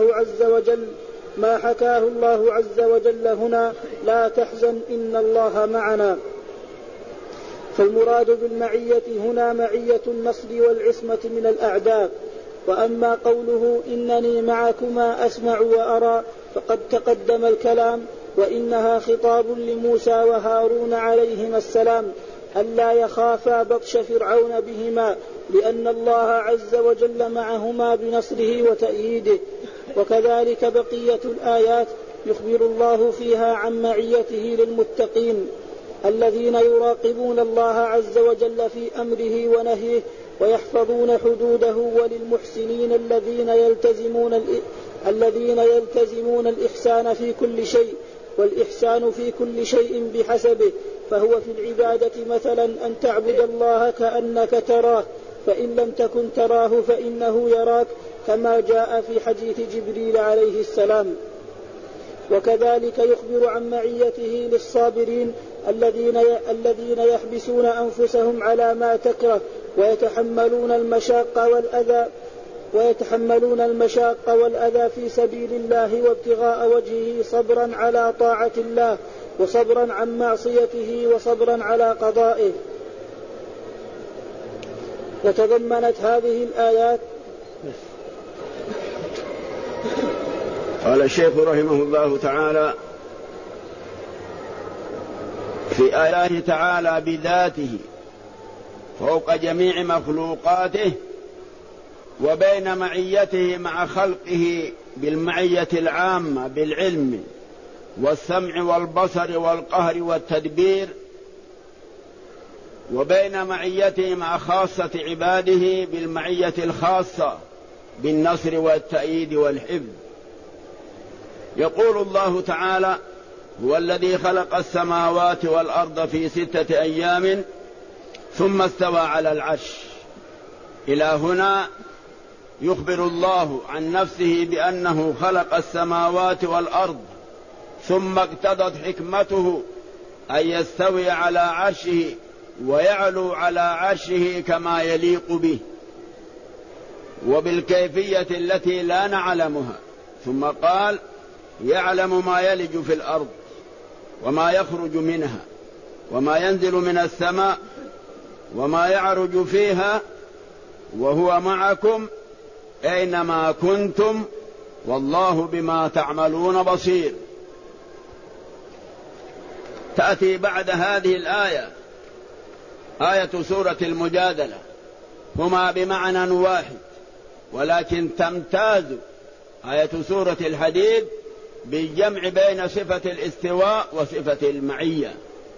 الله عز وجل هنا: لا تحزن إن الله معنا. فالمراد بالمعية هنا معية النصر والعصمة من الأعداء. وأما قوله إنني معكما أسمع وأرى فقد تقدم الكلام، وإنها خطاب لموسى وهارون عليهما السلام ألا يخافا بطش فرعون بهما، لأن الله عز وجل معهما بنصره وتأييده. وكذلك بقية الآيات يخبر الله فيها عن معيته للمتقين الذين يراقبون الله عز وجل في أمره ونهيه ويحفظون حدوده، وللمحسنين الذين يلتزمون الإحسان في كل شيء، والإحسان في كل شيء بحسبه، فهو في العبادة مثلا أن تعبد الله كأنك تراه، فإن لم تكن تراه فإنه يراك، كما جاء في حديث جبريل عليه السلام. وكذلك يخبر عن معيته للصابرين الذين يحبسون أنفسهم على ما تكره ويتحملون المشاق والأذى في سبيل الله وابتغاء وجهه، صبرا على طاعة الله وصبرا عن معصيته وصبرا على قضائه. وتضمنت هذه الآيات. قال الشيخ رحمه الله تعالى في آياته تعالى بذاته فوق جميع مخلوقاته، وبين معيته مع خلقه بالمعية العامة بالعلم والسمع والبصر والقهر والتدبير، وبين معيته مع خاصة عباده بالمعية الخاصة بالنصر والتأييد والحفظ. يقول الله تعالى: هو الذي خلق السماوات والأرض في 6 أيام ثم استوى على العرش. إلى هنا يخبر الله عن نفسه بأنه خلق السماوات والأرض، ثم اقتضت حكمته أن يستوي على عرشه ويعلو على عرشه كما يليق به وبالكيفية التي لا نعلمها. ثم قال: يعلم ما يلج في الأرض وما يخرج منها وما ينزل من السماء وما يعرج فيها وهو معكم أينما كنتم والله بما تعملون بصير. تأتي بعد هذه الآية آية سورة المجادلة، هما بمعنى واحد، ولكن تمتاز آية سورة الحديد بالجمع بين صفة الاستواء وصفة المعية.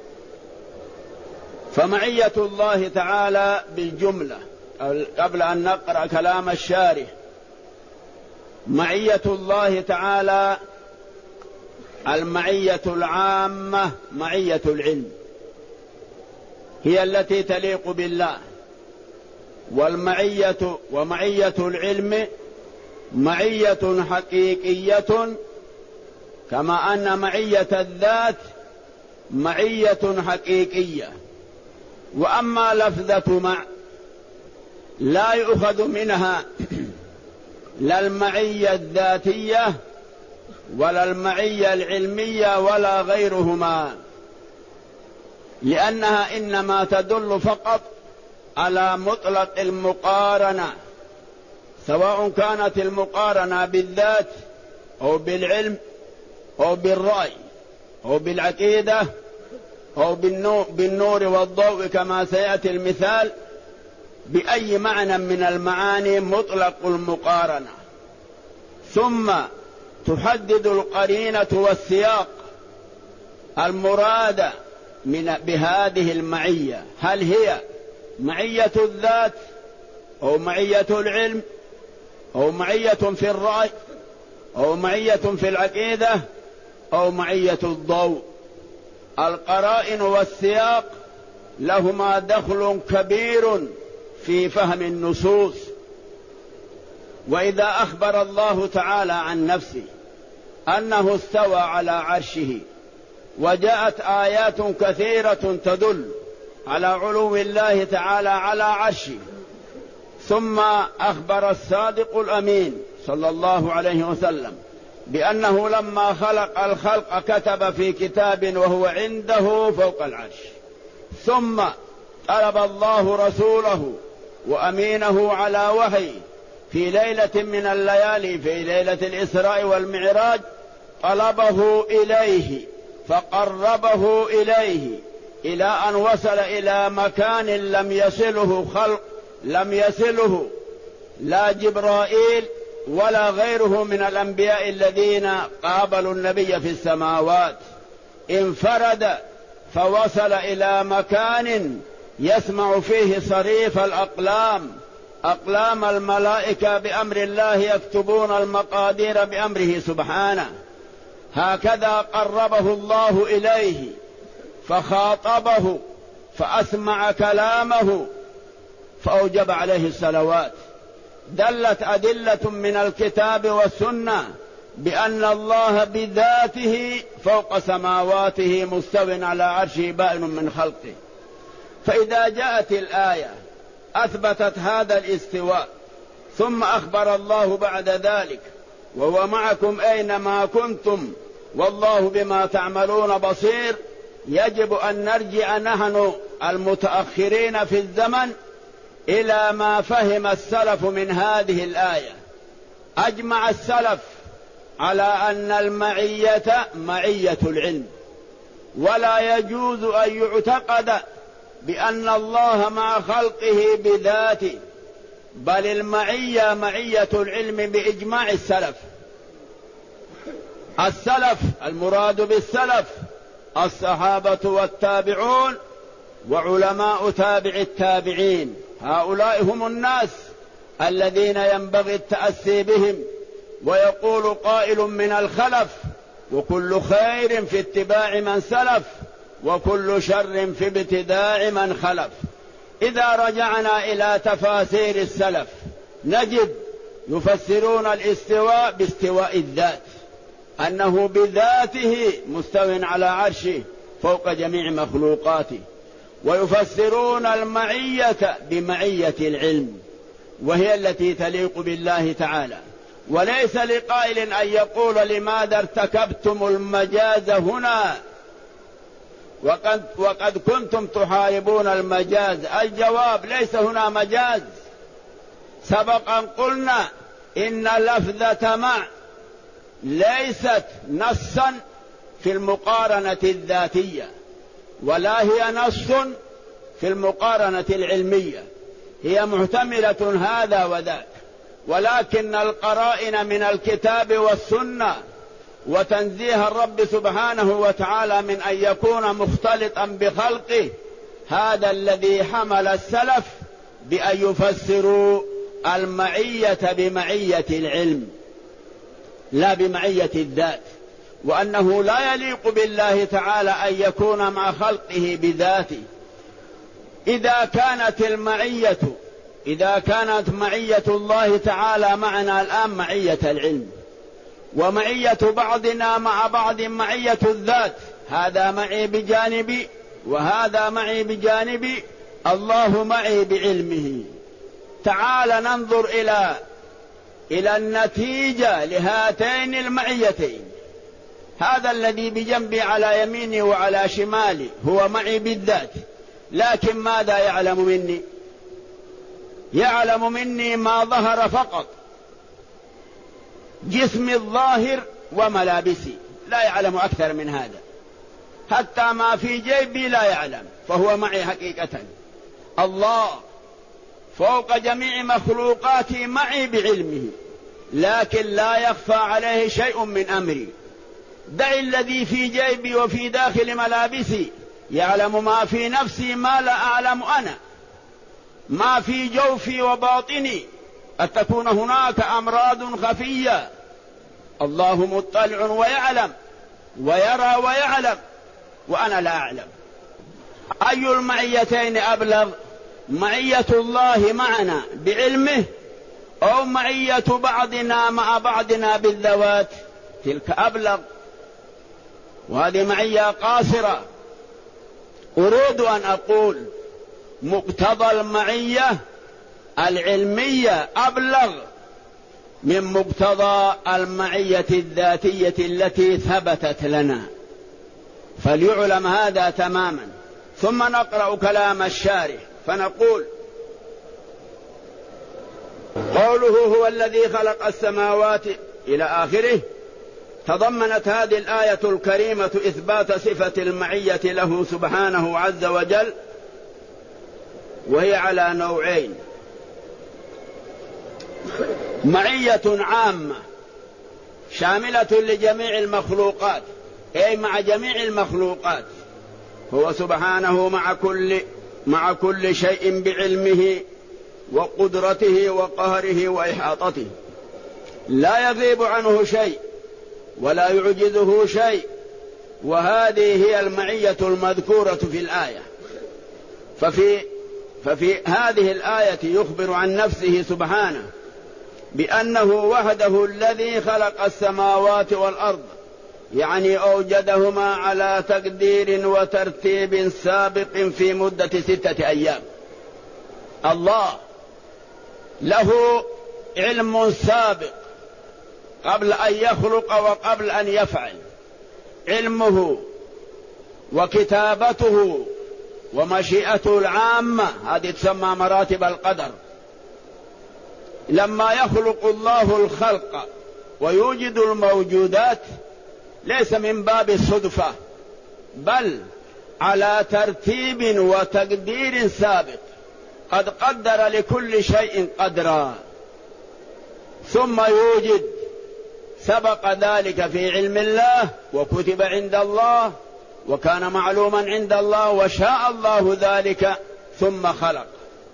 فمعية الله تعالى بالجملة، قبل أن نقرأ كلام الشارح، معية الله تعالى المعية العامة معية العلم، هي التي تليق بالله، ومعية العلم معية حقيقية، كما أن معية الذات معية حقيقية. وأما لفظة مع لا يؤخذ منها لا المعية الذاتية ولا المعية العلمية ولا غيرهما، لأنها إنما تدل فقط على مطلق المقارنة، سواء كانت المقارنة بالذات أو بالعلم أو بالرأي أو بالعقيدة أو بالنور والضوء كما سيأتي المثال، بأي معنى من المعاني مطلق المقارنة. ثم تحدد القرينة والسياق المرادة بهذه المعية، هل هي معية الذات أو معية العلم أو معية في الرأي أو معية في العقيدة أو معية الضوء. القرائن والسياق لهما دخل كبير في فهم النصوص. وإذا أخبر الله تعالى عن نفسه أنه استوى على عرشه، وجاءت آيات كثيرة تدل على علو الله تعالى على عرشه، ثم أخبر الصادق الأمين صلى الله عليه وسلم بأنه لما خلق الخلق كتب في كتاب وهو عنده فوق العرش، ثم طلب الله رسوله وأمينه على وحي في ليلة من الليالي في ليلة الإسراء والمعراج، طلبه إليه فقربه إليه إلى أن وصل إلى مكان لم يصله لا جبرائيل ولا غيره من الأنبياء الذين قابلوا النبي في السماوات. انفرد فوصل إلى مكان يسمع فيه صريف الأقلام، أقلام الملائكة بأمر الله يكتبون المقادير بأمره سبحانه. هكذا قربه الله إليه فخاطبه فأسمع كلامه فأوجب عليه الصلوات. دلت أدلة من الكتاب والسنة بأن الله بذاته فوق سماواته مستو على عرشه بائن من خلقه. فإذا جاءت الآية أثبتت هذا الاستواء، ثم أخبر الله بعد ذلك وهو معكم أينما كنتم والله بما تعملون بصير، يجب أن نرجع نحن المتأخرين في الزمن إلى ما فهم السلف من هذه الآية. أجمع السلف على أن المعية معية العلم، ولا يجوز أن يعتقد بأن الله مع خلقه بذاته، بل المعية معية العلم بإجماع السلف. السلف المراد بالسلف الصحابة والتابعون وعلماء تابع التابعين، هؤلاء هم الناس الذين ينبغي التأسي بهم. ويقول قائل من الخلف: وكل خير في اتباع من سلف وكل شر في ابتداع من خلف. إذا رجعنا إلى تفاسير السلف نجد يفسرون الاستواء باستواء الذات، أنه بذاته مستو على عرشه فوق جميع مخلوقاته، ويفسرون المعية بمعية العلم وهي التي تليق بالله تعالى. وليس لقائل أن يقول: لماذا ارتكبتم المجاز هنا وقد كنتم تحاربون المجاز؟ الجواب: ليس هنا مجاز. سبقا قلنا إن لفظة مع ليست نصا في المقارنة الذاتية، ولا هي نص في المقارنة العلمية، هي محتملة هذا وذاك، ولكن القرائن من الكتاب والسنة وتنزيه الرب سبحانه وتعالى من أن يكون مختلطا بخلقه، هذا الذي حمل السلف بأن يفسروا المعية بمعية العلم لا بمعية الذات، وأنه لا يليق بالله تعالى أن يكون مع خلقه بذاته. إذا كانت معية الله تعالى معنا الآن معية العلم، ومعية بعضنا مع بعض معية الذات، هذا معي بجانبي وهذا معي بجانبي، الله معي بعلمه. تعال ننظر إلى النتيجة لهاتين المعيتين. هذا الذي بجنبي على يميني وعلى شمالي هو معي بالذات، لكن ماذا يعلم مني؟ يعلم مني ما ظهر فقط، جسمي الظاهر وملابسي، لا يعلم أكثر من هذا. حتى ما في جيبي لا يعلم، فهو معي حقيقة. الله فوق جميع مخلوقاتي معي بعلمه، لكن لا يخفى عليه شيء من أمري. دع الذي في جيبي وفي داخل ملابسي، يعلم ما في نفسي ما لا أعلم أنا، ما في جوفي وباطني، قد تكون هناك أمراض خفية. الله مطلع ويعلم ويرى ويعلم، وأنا لا أعلم. أي المعيتين أبلغ؟ معية الله معنا بعلمه أو معية بعضنا مع بعضنا بالذوات؟ تلك أبلغ، وهذه معية قاصرة. أريد أن أقول مقتضى المعية العلمية أبلغ من مقتضى المعية الذاتية التي ثبتت لنا، فليعلم هذا تماما. ثم نقرأ كلام الشارح فنقول: قوله هو الذي خلق السماوات إلى آخره، تضمنت هذه الآية الكريمة إثبات صفة المعية له سبحانه عز وجل، وهي على نوعين: معية عامة شاملة لجميع المخلوقات، أي مع جميع المخلوقات، هو سبحانه مع كل شيء بعلمه وقدرته وقهره وإحاطته، لا يغيب عنه شيء ولا يعجزه شيء، وهذه هي المعية المذكورة في الآية. ففي هذه الآية يخبر عن نفسه سبحانه بأنه وحده الذي خلق السماوات والأرض، يعني أوجدهما على تقدير وترتيب سابق في مدة 6 أيام. الله له علم سابق قبل أن يخلق وقبل أن يفعل، علمه وكتابته ومشيئته العامة، هذه تسمى مراتب القدر. لما يخلق الله الخلق ويوجد الموجودات ليس من باب الصدفة، بل على ترتيب وتقدير سابق، قد قدر لكل شيء قدرا، ثم يوجد، سبق ذلك في علم الله وكتب عند الله وكان معلوما عند الله وشاء الله ذلك ثم خلق،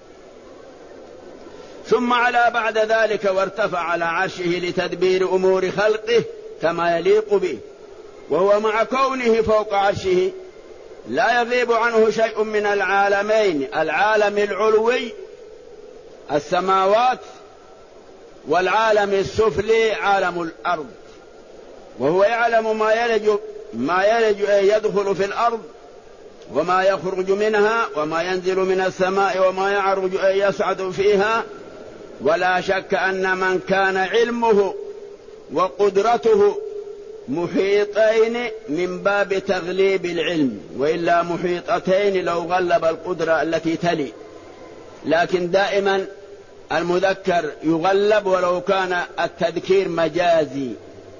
ثم على بعد ذلك وارتفع على عرشه لتدبير أمور خلقه كما يليق به، وهو مع كونه فوق عرشه لا يغيب عنه شيء من العالمين، العالم العلوي السماوات والعالم السفلي عالم الأرض، وهو يعلم ما يلج يدخل في الأرض وما يخرج منها وما ينزل من السماء وما يعرج يصعد فيها. ولا شك أن من كان علمه وقدرته محيطين من باب تغليب العلم، وإلا محيطتين لو غلب القدرة التي تلي، لكن دائما المذكر يغلب ولو كان التذكير مجازي.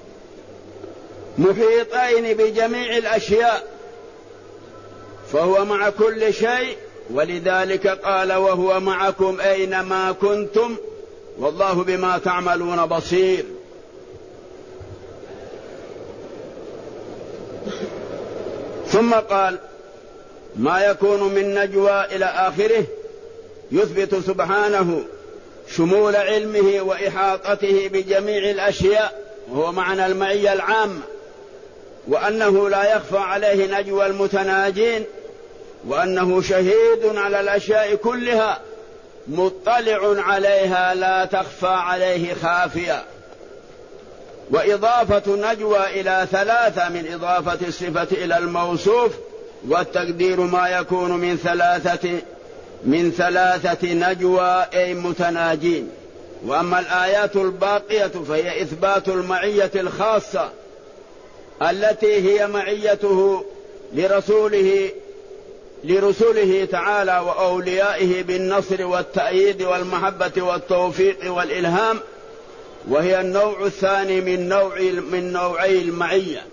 محيطين بجميع الأشياء، فهو مع كل شيء، ولذلك قال: وهو معكم أينما كنتم والله بما تعملون بصير. ثم قال: ما يكون من نجوى إلى آخره، يثبت سبحانه شمول علمه وإحاطته بجميع الأشياء، وهو معنى المعية العامة، وأنه لا يخفى عليه نجوى المتناجين، وأنه شهيد على الأشياء كلها مطلع عليها لا تخفى عليه خافية. وإضافة نجوى إلى 3 من إضافة الصفة إلى الموصوف، والتقدير ما يكون من ثلاثة نجوى أي متناجين. وأما الآيات الباقية فهي إثبات المعية الخاصة التي هي معيته لرسله تعالى وأوليائه بالنصر والتأييد والمحبة والتوفيق والإلهام، وهي النوع الثاني من نوعي المعية.